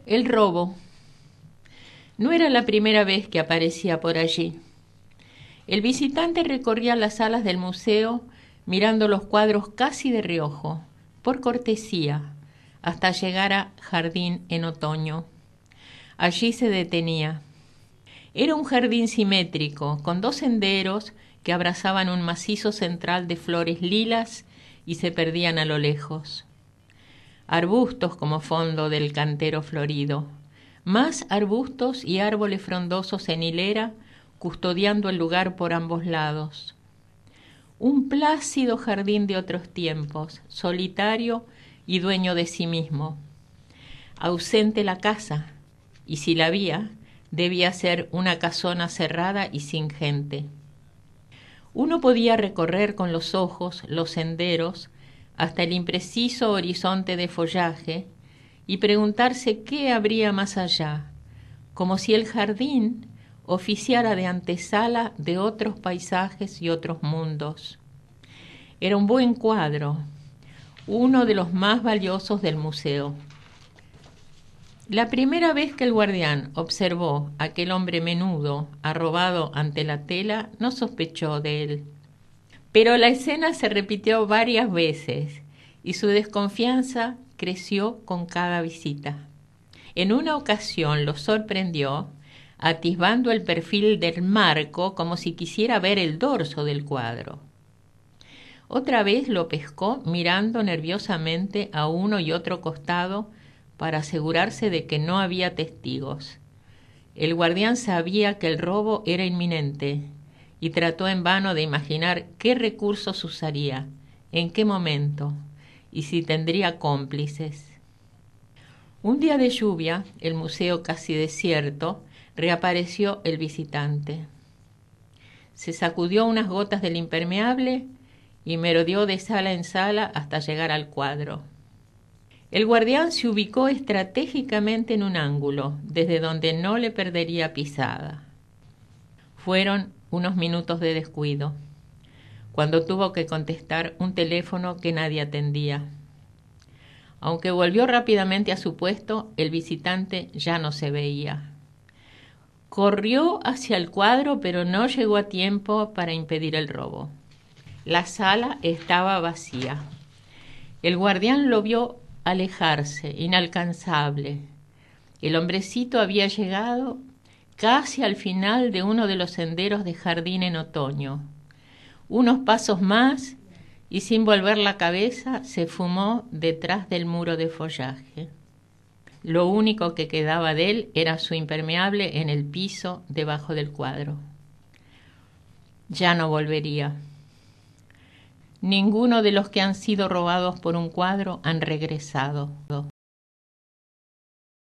El robo. No era la primera vez que aparecía por allí. El visitante recorría las salas del museo mirando los cuadros casi de reojo, por cortesía, hasta llegar a Jardín en Otoño. Allí se detenía. Era un jardín simétrico, con dos senderos que abrazaban un macizo central de flores lilas y se perdían a lo lejos. Arbustos como fondo del cantero florido, más arbustos y árboles frondosos en hilera custodiando el lugar por ambos lados. Un plácido jardín de otros tiempos, solitario y dueño de sí mismo. Ausente la casa, y si la había, debía ser una casona cerrada y sin gente. Uno podía recorrer con los ojos los senderos hasta el impreciso horizonte de follaje y preguntarse qué habría más allá, como si el jardín oficiara de antesala de otros paisajes y otros mundos. Era un buen cuadro, uno de los más valiosos del museo. La primera vez que el guardián observó a aquel hombre menudo, arrobado ante la tela, no sospechó de él. Pero la escena se repitió varias veces y su desconfianza creció con cada visita. En una ocasión lo sorprendió atisbando el perfil del marco como si quisiera ver el dorso del cuadro. Otra vez lo pescó mirando nerviosamente a uno y otro costado para asegurarse de que no había testigos. El guardián sabía que el robo era inminente y trató en vano de imaginar qué recursos usaría, en qué momento y si tendría cómplices. Un día de lluvia, el museo casi desierto, reapareció el visitante. Se sacudió unas gotas del impermeable y merodeó de sala en sala hasta llegar al cuadro. El guardián se ubicó estratégicamente en un ángulo, desde donde no le perdería pisada. Fueron unos minutos de descuido, cuando tuvo que contestar un teléfono que nadie atendía. Aunque volvió rápidamente a su puesto, el visitante ya no se veía. Corrió hacia el cuadro, pero no llegó a tiempo para impedir el robo. La sala estaba vacía. El guardián lo vio alejarse, inalcanzable. El hombrecito había llegado casi al final de uno de los senderos de Jardín en Otoño. Unos pasos más y sin volver la cabeza se fumó detrás del muro de follaje. Lo único que quedaba de él era su impermeable en el piso debajo del cuadro. Ya no volvería. Ninguno de los que han sido robados por un cuadro han regresado.